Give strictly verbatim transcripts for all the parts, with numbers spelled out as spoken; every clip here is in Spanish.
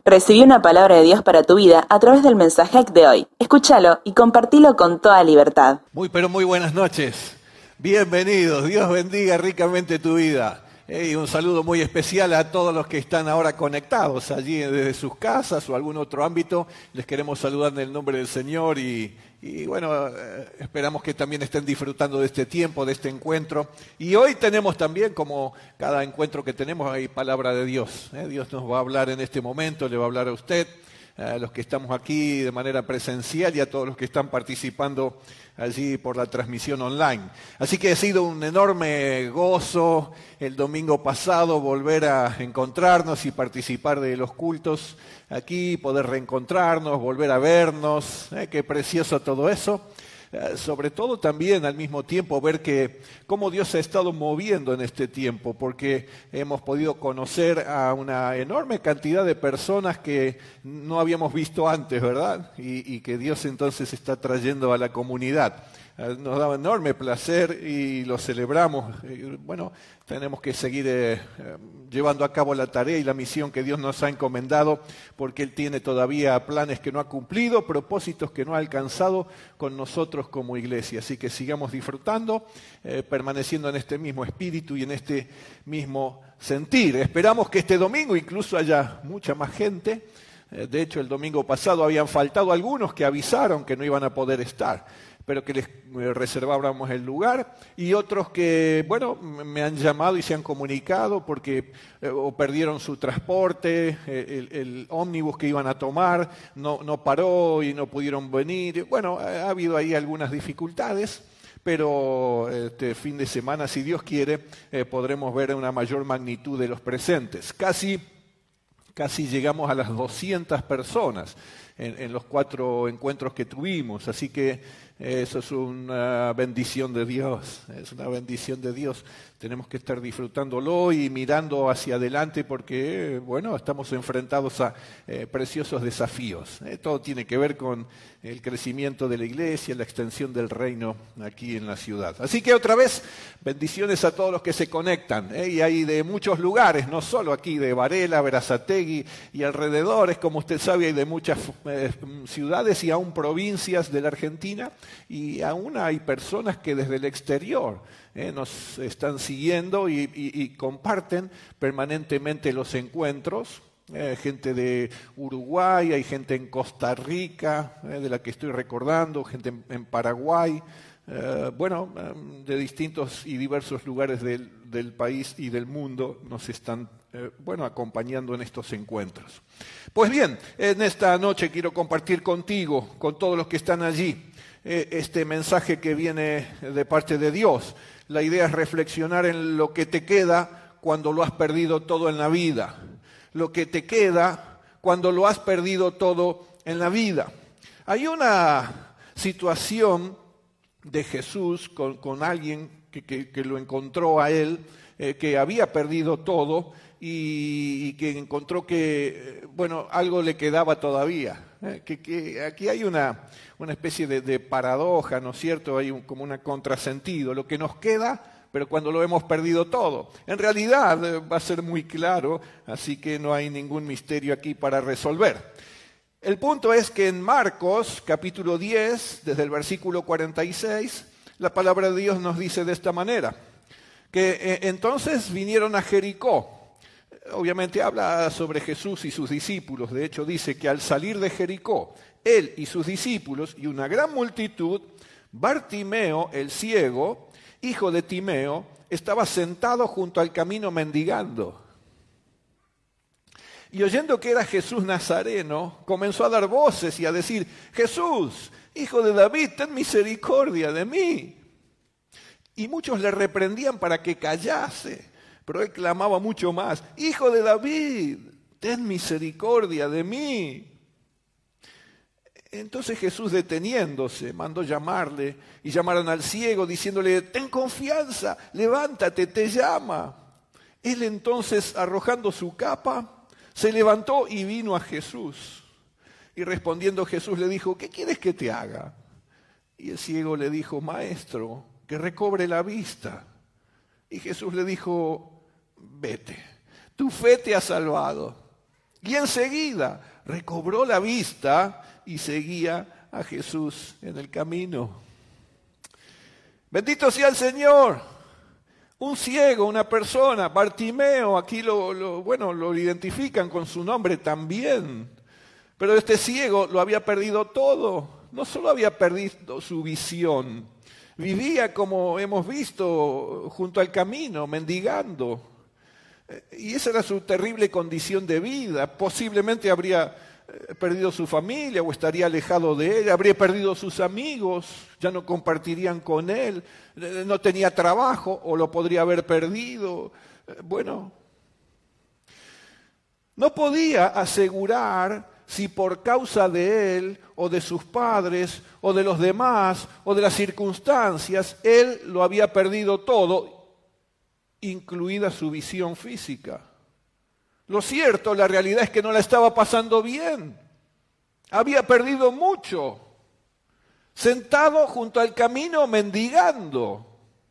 Recibí una palabra de Dios para tu vida a través del mensaje de hoy. Escúchalo y compartilo con toda libertad. Muy, pero muy buenas noches. Bienvenidos. Dios bendiga ricamente tu vida. Y un saludo muy especial a todos los que están ahora conectados allí desde sus casas o algún otro ámbito. Les queremos saludar en el nombre del Señor y, y bueno, eh, esperamos que también estén disfrutando de este tiempo, de este encuentro. Y hoy tenemos también, como cada encuentro que tenemos, hay palabra de Dios. ¿eh? Dios nos va a hablar en este momento, le va a hablar a usted, a los que estamos aquí de manera presencial y a todos los que están participando allí por la transmisión online. Así que ha sido un enorme gozo el domingo pasado volver a encontrarnos y participar de los cultos aquí, poder reencontrarnos, volver a vernos. ¿eh? Qué precioso todo eso. Eh, sobre todo también al mismo tiempo ver que cómo Dios se ha estado moviendo en este tiempo, porque hemos podido conocer a una enorme cantidad de personas que no habíamos visto antes, ¿verdad? Y, y que Dios entonces está trayendo a la comunidad. Eh, nos daba enorme placer y lo celebramos. Eh, bueno, tenemos que seguir eh, eh, llevando a cabo la tarea y la misión que Dios nos ha encomendado, porque Él tiene todavía planes que no ha cumplido, propósitos que no ha alcanzado con nosotros como iglesia. Así que sigamos disfrutando, eh, permaneciendo en este mismo espíritu y en este mismo sentir. Esperamos que este domingo incluso haya mucha más gente. Eh, de hecho, el domingo pasado habían faltado algunos que avisaron que no iban a poder estar, pero que les reservábamos el lugar, y otros que, bueno, me han llamado y se han comunicado porque eh, o perdieron su transporte, el, el ómnibus que iban a tomar no, no paró y no pudieron venir. Bueno, ha habido ahí algunas dificultades, pero este fin de semana, si Dios quiere, eh, podremos ver una mayor magnitud de los presentes. Casi, casi llegamos a las doscientas personas en, en los cuatro encuentros que tuvimos, así que eso es una bendición de Dios, es una bendición de Dios. Tenemos que estar disfrutándolo y mirando hacia adelante porque, bueno, estamos enfrentados a eh, preciosos desafíos. Eh, todo tiene que ver con el crecimiento de la iglesia, la extensión del reino aquí en la ciudad. Así que otra vez, bendiciones a todos los que se conectan. Eh, y hay de muchos lugares, no solo aquí de Varela, Berazategui y alrededores, como usted sabe, hay de muchas eh, ciudades y aún provincias de la Argentina. Y aún hay personas que desde el exterior eh, nos están siguiendo y, y, y comparten permanentemente los encuentros. Eh, gente de Uruguay, hay gente en Costa Rica, eh, de la que estoy recordando, gente en, en Paraguay, eh, bueno, eh, de distintos y diversos lugares del, del país y del mundo nos están eh, bueno, acompañando en estos encuentros. Pues bien, en esta noche quiero compartir contigo, con todos los que están allí, este mensaje que viene de parte de Dios. La idea es reflexionar en lo que te queda cuando lo has perdido todo en la vida. Lo que te queda cuando lo has perdido todo en la vida. Hay una situación de Jesús con, con alguien que, que, que lo encontró a él, eh, que había perdido todo y, y que encontró que, bueno, algo le quedaba todavía. Eh, que, que aquí hay una, una especie de, de paradoja, ¿no es cierto? Hay un, como un contrasentido. Lo que nos queda, pero cuando lo hemos perdido todo. En realidad eh, va a ser muy claro, así que no hay ningún misterio aquí para resolver. El punto es que en Marcos, capítulo diez, desde el versículo cuarenta y seis, la palabra de Dios nos dice de esta manera, que eh, entonces vinieron a Jericó. Obviamente habla sobre Jesús y sus discípulos. De hecho dice que al salir de Jericó, él y sus discípulos y una gran multitud, Bartimeo, el ciego, hijo de Timeo, estaba sentado junto al camino mendigando. Y oyendo que era Jesús Nazareno, comenzó a dar voces y a decir, Jesús, hijo de David, ten misericordia de mí. Y muchos le reprendían para que callase. Pero él clamaba mucho más, Hijo de David, ten misericordia de mí. Entonces Jesús, deteniéndose, mandó llamarle y llamaron al ciego diciéndole, ten confianza, levántate, te llama. Él entonces, arrojando su capa, se levantó y vino a Jesús. Y respondiendo Jesús le dijo, ¿qué quieres que te haga? Y el ciego le dijo, Maestro, que recobre la vista. Y Jesús le dijo, vete, tu fe te ha salvado. Y enseguida recobró la vista y seguía a Jesús en el camino. Bendito sea el Señor. Un ciego, una persona, Bartimeo, aquí lo, lo, bueno, lo identifican con su nombre también. Pero este ciego lo había perdido todo. No solo había perdido su visión, vivía, como hemos visto, junto al camino, mendigando. Y esa era su terrible condición de vida. Posiblemente habría perdido su familia o estaría alejado de él, habría perdido sus amigos, ya no compartirían con él, no tenía trabajo o lo podría haber perdido. Bueno, no podía asegurar si por causa de él o de sus padres o de los demás o de las circunstancias, él lo había perdido todo, incluida su visión física. Lo cierto, la realidad es que no la estaba pasando bien. Había perdido mucho. Sentado junto al camino mendigando.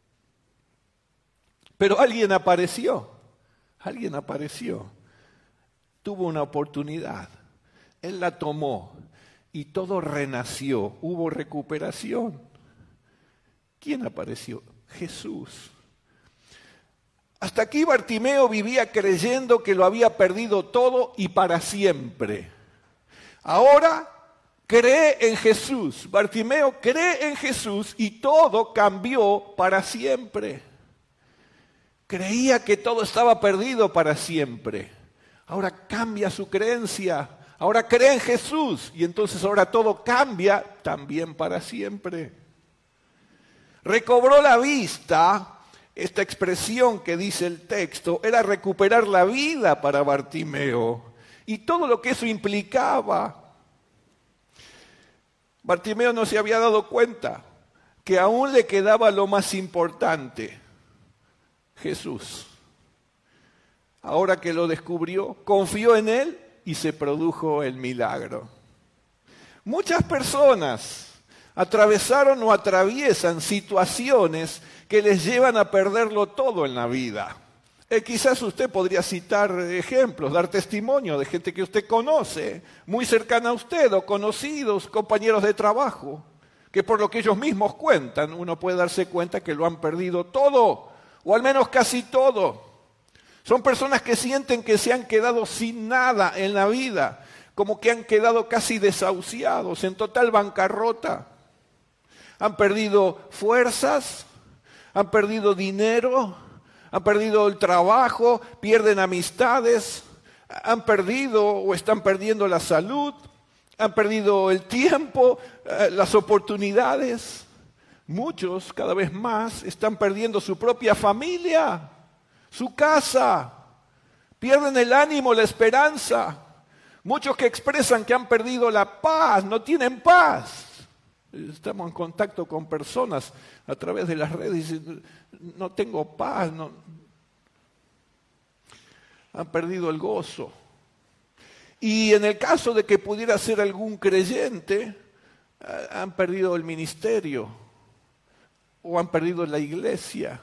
Pero alguien apareció. Alguien apareció. Tuvo una oportunidad. Él la tomó y todo renació. Hubo recuperación. ¿Quién apareció? Jesús. Hasta aquí Bartimeo vivía creyendo que lo había perdido todo y para siempre. Ahora cree en Jesús. Bartimeo cree en Jesús y todo cambió para siempre. Creía que todo estaba perdido para siempre. Ahora cambia su creencia. Ahora cree en Jesús y entonces ahora todo cambia también para siempre. Recobró la vista. Esta expresión que dice el texto era recuperar la vida para Bartimeo y todo lo que eso implicaba. Bartimeo no se había dado cuenta que aún le quedaba lo más importante, Jesús. Ahora que lo descubrió, confió en él y se produjo el milagro. Muchas personas atravesaron o atraviesan situaciones que les llevan a perderlo todo en la vida. Eh, quizás usted podría citar ejemplos, dar testimonio de gente que usted conoce, muy cercana a usted, o conocidos, compañeros de trabajo, que por lo que ellos mismos cuentan, uno puede darse cuenta que lo han perdido todo, o al menos casi todo. Son personas que sienten que se han quedado sin nada en la vida, como que han quedado casi desahuciados, en total bancarrota. Han perdido fuerzas, han perdido dinero, han perdido el trabajo, pierden amistades, han perdido o están perdiendo la salud, han perdido el tiempo, las oportunidades. Muchos, cada vez más, están perdiendo su propia familia, su casa, pierden el ánimo, la esperanza. Muchos que expresan que han perdido la paz, no tienen paz. Estamos en contacto con personas a través de las redes y dicen, no tengo paz, no. Han perdido el gozo. Y en el caso de que pudiera ser algún creyente, han perdido el ministerio o han perdido la iglesia.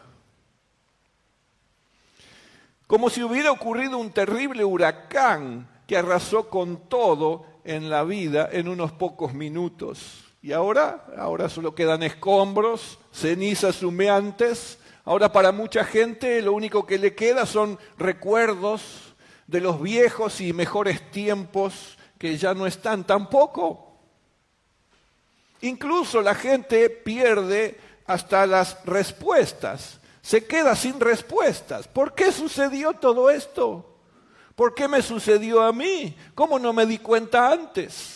Como si hubiera ocurrido un terrible huracán que arrasó con todo en la vida en unos pocos minutos. Y ahora, ahora solo quedan escombros, cenizas humeantes. Ahora para mucha gente lo único que le queda son recuerdos de los viejos y mejores tiempos que ya no están tampoco. Incluso la gente pierde hasta las respuestas. Se queda sin respuestas. ¿Por qué sucedió todo esto? ¿Por qué me sucedió a mí? ¿Cómo no me di cuenta antes?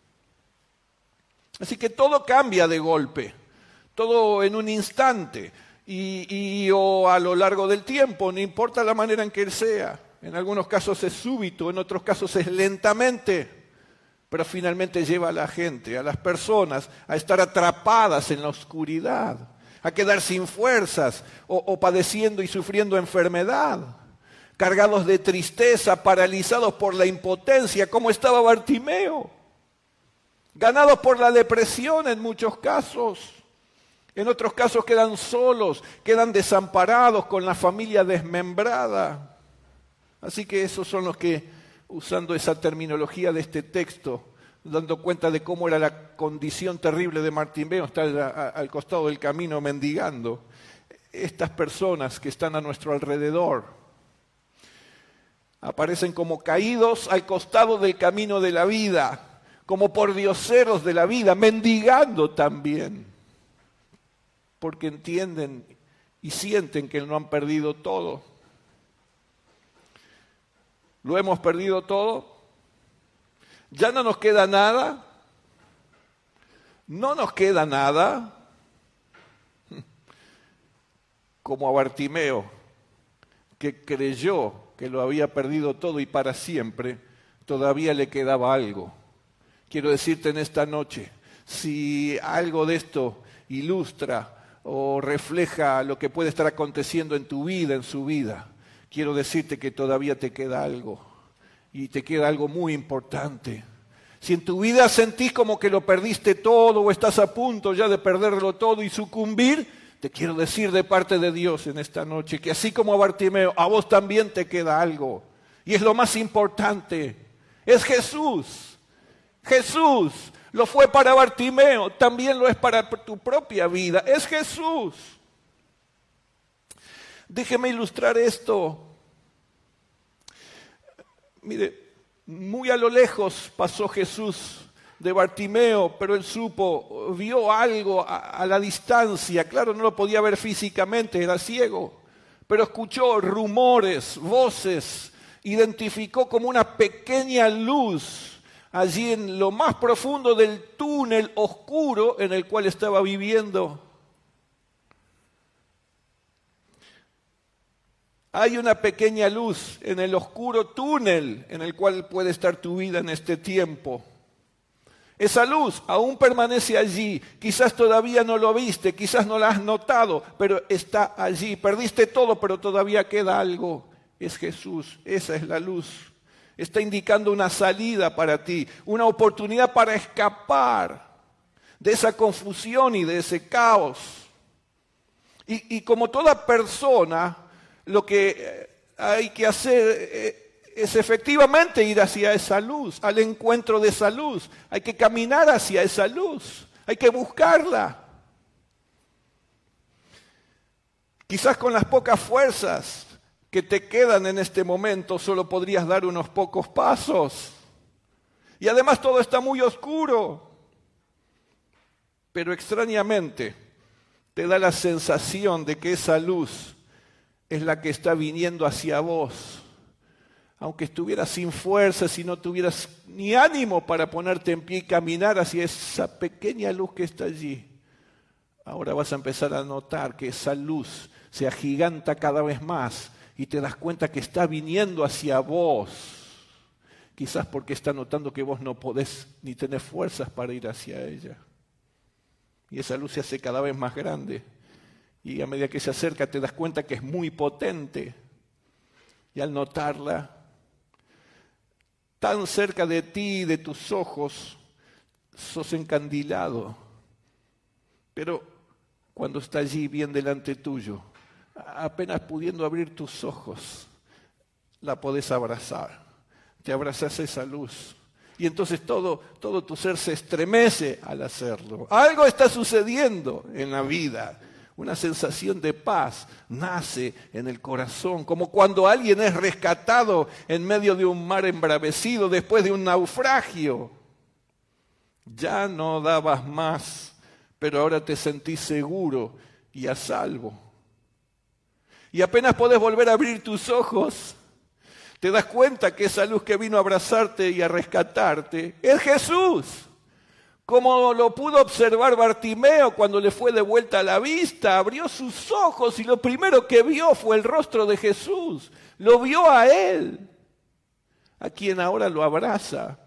Así que todo cambia de golpe, todo en un instante y, y o a lo largo del tiempo, no importa la manera en que sea. En algunos casos es súbito, en otros casos es lentamente, pero finalmente lleva a la gente, a las personas, a estar atrapadas en la oscuridad, a quedar sin fuerzas o, o padeciendo y sufriendo enfermedad, cargados de tristeza, paralizados por la impotencia, como estaba Bartimeo. Ganados por la depresión en muchos casos. En otros casos quedan solos, quedan desamparados con la familia desmembrada. Así que esos son los que usando esa terminología de este texto, dando cuenta de cómo era la condición terrible de Bartimeo, estar a, a, al costado del camino mendigando. Estas personas que están a nuestro alrededor aparecen como caídos al costado del camino de la vida, como pordioseros de la vida, mendigando también, porque entienden y sienten que no han perdido todo. ¿Lo hemos perdido todo? ¿Ya no nos queda nada? ¿No nos queda nada? Como a Bartimeo, que creyó que lo había perdido todo y para siempre, todavía le quedaba algo. Quiero decirte en esta noche, si algo de esto ilustra o refleja lo que puede estar aconteciendo en tu vida, en su vida, quiero decirte que todavía te queda algo, y te queda algo muy importante. Si en tu vida sentís como que lo perdiste todo o estás a punto ya de perderlo todo y sucumbir, te quiero decir de parte de Dios en esta noche que así como a Bartimeo, a vos también te queda algo. Y es lo más importante, es Jesús. Jesús lo fue para Bartimeo, también lo es para tu propia vida, es Jesús. Déjeme ilustrar esto. Mire, muy a lo lejos pasó Jesús de Bartimeo, pero él supo, vio algo a, a la distancia. Claro, no lo podía ver físicamente, era ciego, pero escuchó rumores, voces, identificó como una pequeña luz allí en lo más profundo del túnel oscuro en el cual estaba viviendo. Hay una pequeña luz en el oscuro túnel en el cual puede estar tu vida en este tiempo. Esa luz aún permanece allí, quizás todavía no lo viste, quizás no la has notado, pero está allí. Perdiste todo, pero todavía queda algo. Es Jesús, esa es la luz. Está indicando una salida para ti, una oportunidad para escapar de esa confusión y de ese caos. Y, y como toda persona, lo que hay que hacer es efectivamente ir hacia esa luz, al encuentro de esa luz. Hay que caminar hacia esa luz, hay que buscarla. Quizás con las pocas fuerzas que te quedan en este momento, solo podrías dar unos pocos pasos. Y además todo está muy oscuro. Pero extrañamente te da la sensación de que esa luz es la que está viniendo hacia vos. Aunque estuvieras sin fuerzas y no tuvieras ni ánimo para ponerte en pie y caminar hacia esa pequeña luz que está allí, ahora vas a empezar a notar que esa luz se agiganta cada vez más y te das cuenta que está viniendo hacia vos. Quizás porque está notando que vos no podés ni tenés fuerzas para ir hacia ella. Y esa luz se hace cada vez más grande. Y a medida que se acerca te das cuenta que es muy potente. Y al notarla tan cerca de ti, de tus ojos, sos encandilado. Pero cuando está allí bien delante tuyo, apenas pudiendo abrir tus ojos, la podés abrazar. Te abrazás a esa luz. Y entonces todo, todo tu ser se estremece al hacerlo. Algo está sucediendo en la vida. Una sensación de paz nace en el corazón, como cuando alguien es rescatado en medio de un mar embravecido después de un naufragio. Ya no dabas más, pero ahora te sentís seguro y a salvo. Y apenas podés volver a abrir tus ojos, te das cuenta que esa luz que vino a abrazarte y a rescatarte es Jesús. Como lo pudo observar Bartimeo cuando le fue de vuelta la vista, abrió sus ojos y lo primero que vio fue el rostro de Jesús. Lo vio a Él, a quien ahora lo abraza.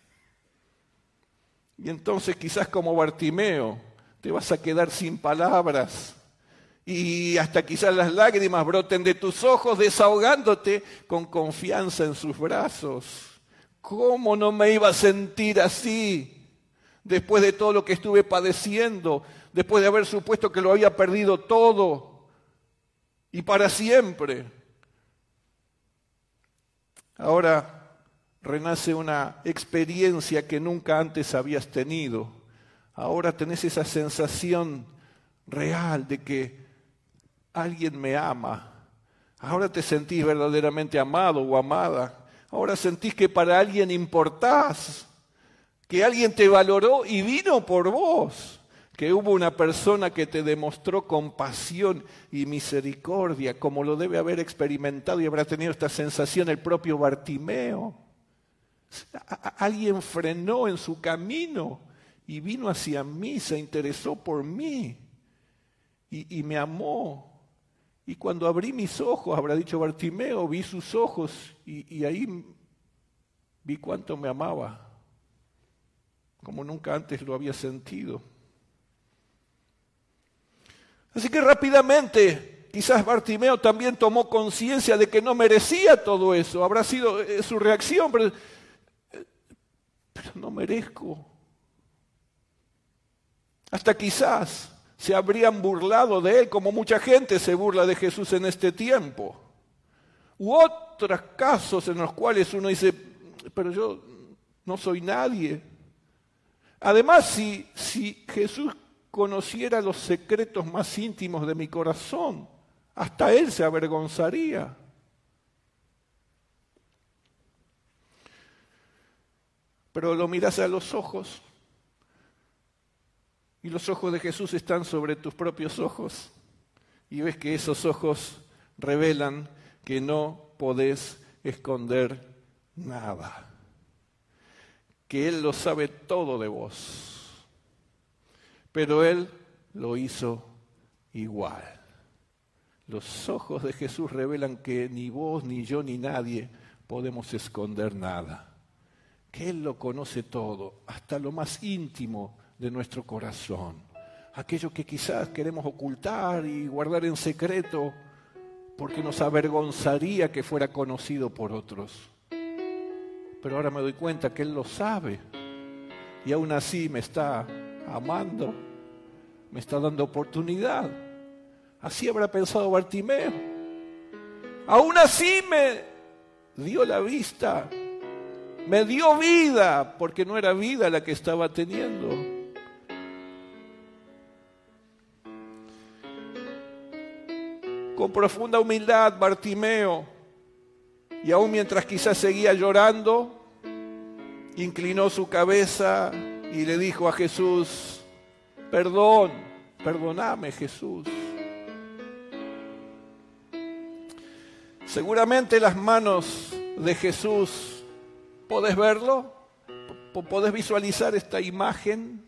Y entonces quizás como Bartimeo te vas a quedar sin palabras. Y hasta quizás las lágrimas broten de tus ojos desahogándote con confianza en sus brazos. ¿Cómo no me iba a sentir así después de todo lo que estuve padeciendo, después de haber supuesto que lo había perdido todo y para siempre? Ahora renace una experiencia que nunca antes habías tenido. Ahora tenés esa sensación real de que alguien me ama. Ahora te sentís verdaderamente amado o amada. Ahora sentís que para alguien importás, que alguien te valoró y vino por vos, que hubo una persona que te demostró compasión y misericordia, como lo debe haber experimentado y habrá tenido esta sensación el propio Bartimeo. Alguien frenó en su camino y vino hacia mí, se interesó por mí y, y me amó. Y cuando abrí mis ojos, habrá dicho Bartimeo, vi sus ojos y, y ahí vi cuánto me amaba, como nunca antes lo había sentido. Así que rápidamente, quizás Bartimeo también tomó conciencia de que no merecía todo eso. Habrá sido eh, su reacción, pero, eh, pero no merezco. Hasta quizás se habrían burlado de él, como mucha gente se burla de Jesús en este tiempo. U otros casos en los cuales uno dice, pero yo no soy nadie. Además, si, si Jesús conociera los secretos más íntimos de mi corazón, hasta él se avergonzaría. Pero lo miras a los ojos, y los ojos de Jesús están sobre tus propios ojos, y ves que esos ojos revelan que no podés esconder nada, que Él lo sabe todo de vos, pero Él lo hizo igual. Los ojos de Jesús revelan que ni vos, ni yo, ni nadie podemos esconder nada, que Él lo conoce todo, hasta lo más íntimo de nuestro corazón, aquello que quizás queremos ocultar y guardar en secreto porque nos avergonzaría que fuera conocido por otros. Pero ahora me doy cuenta que Él lo sabe y aún así me está amando, me está dando oportunidad. Así habrá pensado Bartimeo. Aún así me dio la vista, me dio vida, porque no era vida la que estaba teniendo. Con profunda humildad, Bartimeo, y aún mientras quizás seguía llorando, inclinó su cabeza y le dijo a Jesús, perdón, perdóname, Jesús. Seguramente las manos de Jesús, ¿podés verlo? ¿Podés visualizar esta imagen?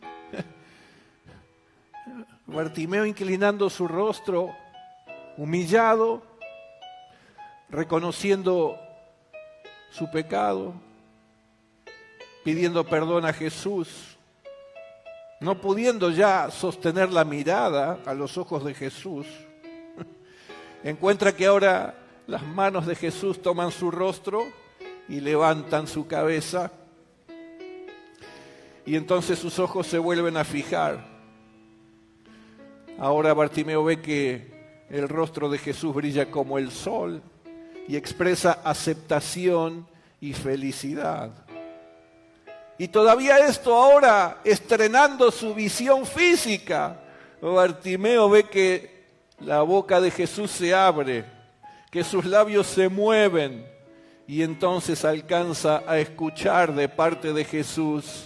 Bartimeo inclinando su rostro, humillado, reconociendo su pecado, pidiendo perdón a Jesús, no pudiendo ya sostener la mirada a los ojos de Jesús, encuentra que ahora las manos de Jesús toman su rostro y levantan su cabeza, y entonces sus ojos se vuelven a fijar. Ahora Bartimeo ve que el rostro de Jesús brilla como el sol y expresa aceptación y felicidad. Y todavía esto ahora, estrenando su visión física, Bartimeo ve que la boca de Jesús se abre, que sus labios se mueven, y entonces alcanza a escuchar de parte de Jesús: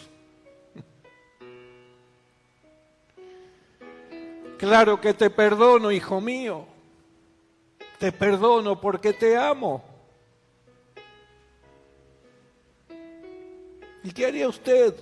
claro que te perdono, hijo mío. Te perdono porque te amo. ¿Y qué haría usted?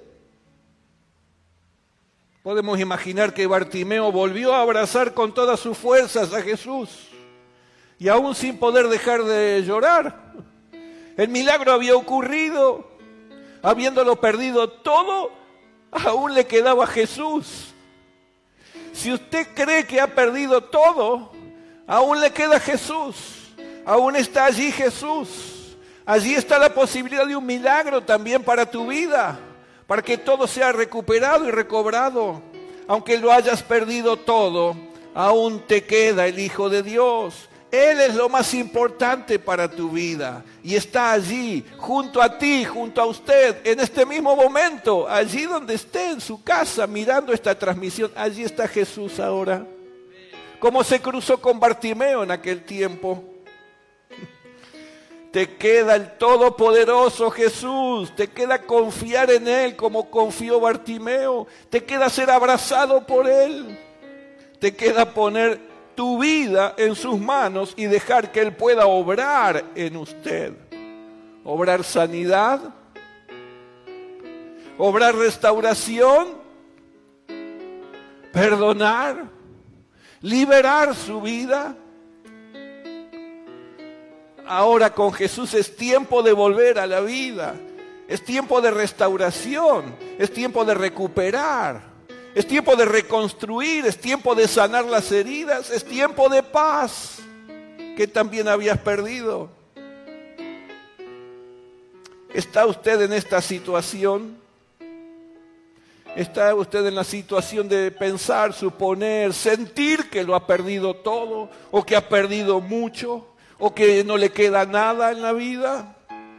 Podemos imaginar que Bartimeo volvió a abrazar con todas sus fuerzas a Jesús, y aún sin poder dejar de llorar. El milagro había ocurrido. Habiéndolo perdido todo, aún le quedaba Jesús. Si usted cree que ha perdido todo, aún le queda Jesús, aún está allí Jesús. Allí está la posibilidad de un milagro también para tu vida, para que todo sea recuperado y recobrado. Aunque lo hayas perdido todo, aún te queda el Hijo de Dios, Él es lo más importante para tu vida y está allí, junto a ti, junto a usted, en este mismo momento, allí donde esté en su casa mirando esta transmisión, allí está Jesús ahora. Como se cruzó con Bartimeo en aquel tiempo. Te queda el Todopoderoso Jesús, te queda confiar en Él como confió Bartimeo, te queda ser abrazado por Él, te queda poner tu vida en sus manos y dejar que Él pueda obrar en usted. Obrar sanidad, obrar restauración, perdonar, liberar su vida. Ahora con Jesús es tiempo de volver a la vida, es tiempo de restauración, es tiempo de recuperar. Es tiempo de reconstruir, es tiempo de sanar las heridas, es tiempo de paz que también habías perdido. ¿Está usted en esta situación? ¿Está usted en la situación de pensar, suponer, sentir que lo ha perdido todo, o que ha perdido mucho, o que no le queda nada en la vida?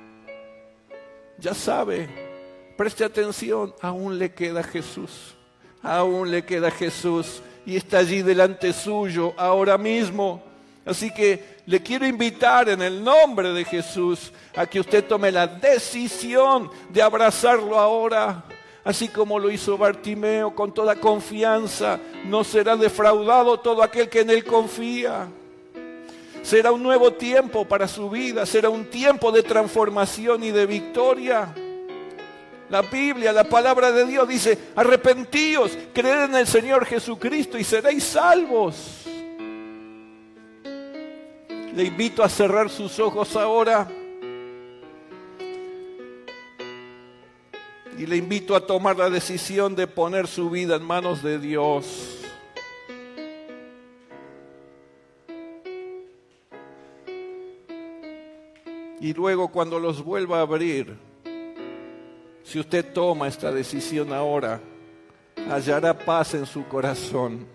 Ya sabe, preste atención, aún le queda Jesús. Aún le queda Jesús y está allí delante suyo ahora mismo. Así que le quiero invitar en el nombre de Jesús a que usted tome la decisión de abrazarlo ahora. Así como lo hizo Bartimeo, con toda confianza, no será defraudado todo aquel que en él confía. Será un nuevo tiempo para su vida, será un tiempo de transformación y de victoria. La Biblia, la palabra de Dios dice, arrepentíos, creed en el Señor Jesucristo y seréis salvos. Le invito a cerrar sus ojos ahora y le invito a tomar la decisión de poner su vida en manos de Dios. Y luego cuando los vuelva a abrir, si usted toma esta decisión ahora, hallará paz en su corazón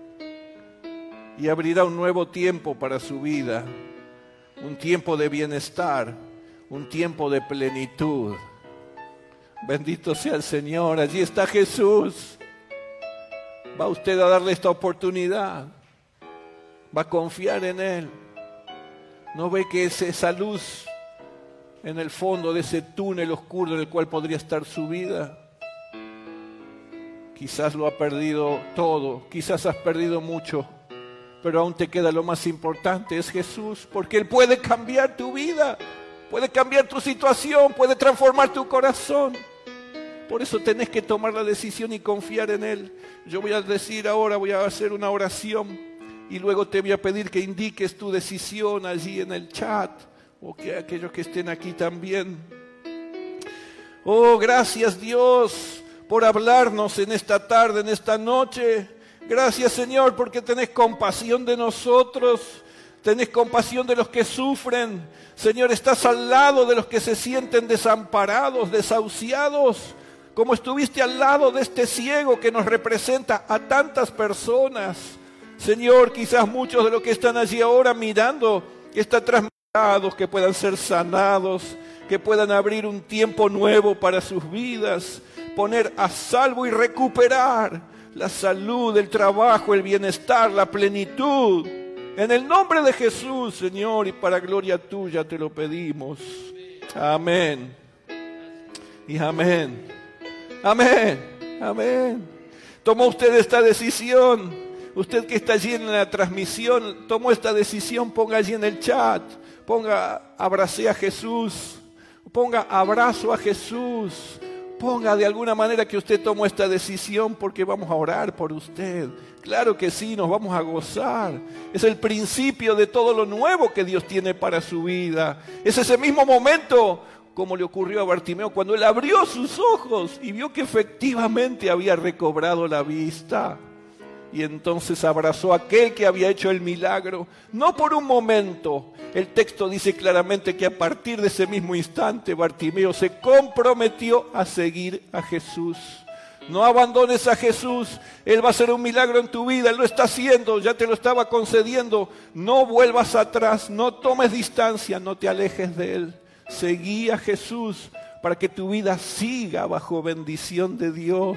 y abrirá un nuevo tiempo para su vida, un tiempo de bienestar, un tiempo de plenitud. Bendito sea el Señor, allí está Jesús. Va usted a darle esta oportunidad, va a confiar en Él. ¿No ve que es esa luz en el fondo de ese túnel oscuro en el cual podría estar su vida? Quizás lo ha perdido todo, quizás has perdido mucho, pero aún te queda lo más importante, es Jesús, porque Él puede cambiar tu vida, puede cambiar tu situación, puede transformar tu corazón. Por eso tenés que tomar la decisión y confiar en Él. Yo voy a decir ahora, voy a hacer una oración y luego te voy a pedir que indiques tu decisión allí en el chat, o que aquellos que estén aquí también. Oh, gracias Dios por hablarnos en esta tarde, en esta noche. Gracias Señor porque tenés compasión de nosotros, tenés compasión de los que sufren. Señor, estás al lado de los que se sienten desamparados, desahuciados, como estuviste al lado de este ciego que nos representa a tantas personas. Señor, quizás muchos de los que están allí ahora mirando esta transmisión, que puedan ser sanados, que puedan abrir un tiempo nuevo para sus vidas, poner a salvo y recuperar la salud, el trabajo, el bienestar, la plenitud. En el nombre de Jesús, Señor, y para gloria tuya te lo pedimos. Amén. Y amén. Amén. Amén. Tomó usted esta decisión. Usted que está allí en la transmisión, tomó esta decisión, ponga allí en el chat. Ponga, abracé a Jesús, ponga abrazo a Jesús, ponga de alguna manera que usted tomó esta decisión porque vamos a orar por usted. Claro que sí, nos vamos a gozar. Es el principio de todo lo nuevo que Dios tiene para su vida. Es ese mismo momento, como le ocurrió a Bartimeo, cuando él abrió sus ojos y vio que efectivamente había recobrado la vista. Y entonces abrazó a aquel que había hecho el milagro, no por un momento. El texto dice claramente que a partir de ese mismo instante Bartimeo se comprometió a seguir a Jesús. No abandones a Jesús. Él va a hacer un milagro en tu vida. Él lo está haciendo, ya te lo estaba concediendo. No vuelvas atrás, no tomes distancia, no te alejes de Él. Seguí a Jesús para que tu vida siga bajo bendición de Dios.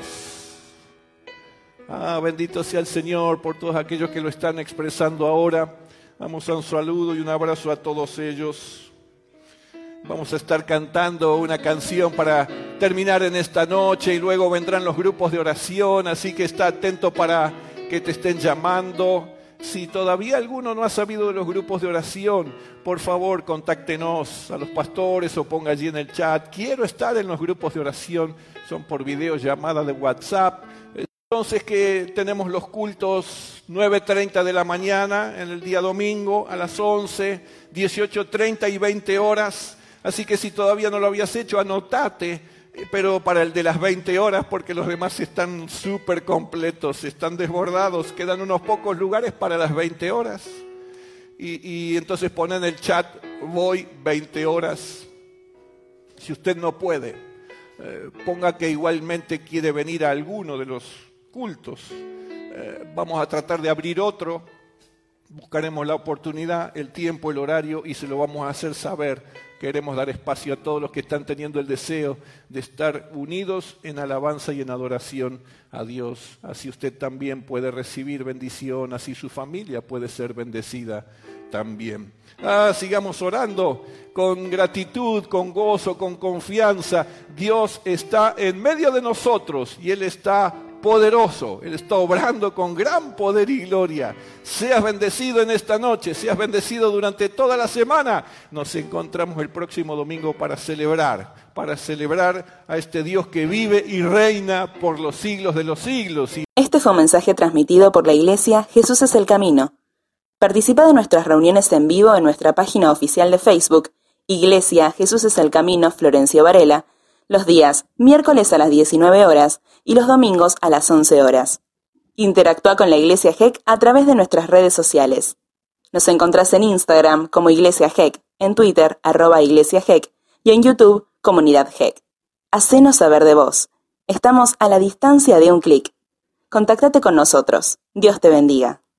Ah, bendito sea el Señor por todos aquellos que lo están expresando ahora. Damos un saludo y un abrazo a todos ellos. Vamos a estar cantando una canción para terminar en esta noche y luego vendrán los grupos de oración, así que está atento para que te estén llamando. Si todavía alguno no ha sabido de los grupos de oración, por favor contáctenos a los pastores o ponga allí en el chat. Quiero estar en los grupos de oración, son por videollamada de WhatsApp. Entonces que tenemos los cultos nueve treinta de la mañana en el día domingo, a las once, dieciocho treinta y veinte horas. Así que si todavía no lo habías hecho, anotate, pero para el de las veinte horas, porque los demás están súper completos, están desbordados, quedan unos pocos lugares para las veinte horas. Y, y entonces pon en el chat, voy veinte horas. Si usted no puede, eh, ponga que igualmente quiere venir a alguno de los cultos. Eh, vamos a tratar de abrir otro. Buscaremos la oportunidad, el tiempo, el horario y se lo vamos a hacer saber. Queremos dar espacio a todos los que están teniendo el deseo de estar unidos en alabanza y en adoración a Dios. Así usted también puede recibir bendición, así su familia puede ser bendecida también. Ah, sigamos orando con gratitud, con gozo, con confianza. Dios está en medio de nosotros y Él está poderoso, Él está obrando con gran poder y gloria. Seas bendecido en esta noche, seas bendecido durante toda la semana. Nos encontramos el próximo domingo para celebrar, para celebrar a este Dios que vive y reina por los siglos de los siglos. Este fue un mensaje transmitido por la Iglesia Jesús es el Camino. Participa de nuestras reuniones en vivo en nuestra página oficial de Facebook, Iglesia Jesús es el Camino Florencio Varela, los días miércoles a las diecinueve horas y los domingos a las once horas. Interactúa con la Iglesia G E C a través de nuestras redes sociales. Nos encontrás en Instagram como Iglesia G E C, en Twitter, arroba Iglesia G E C, y en YouTube, Comunidad G E C. Hacenos saber de vos. Estamos a la distancia de un clic. Contáctate con nosotros. Dios te bendiga.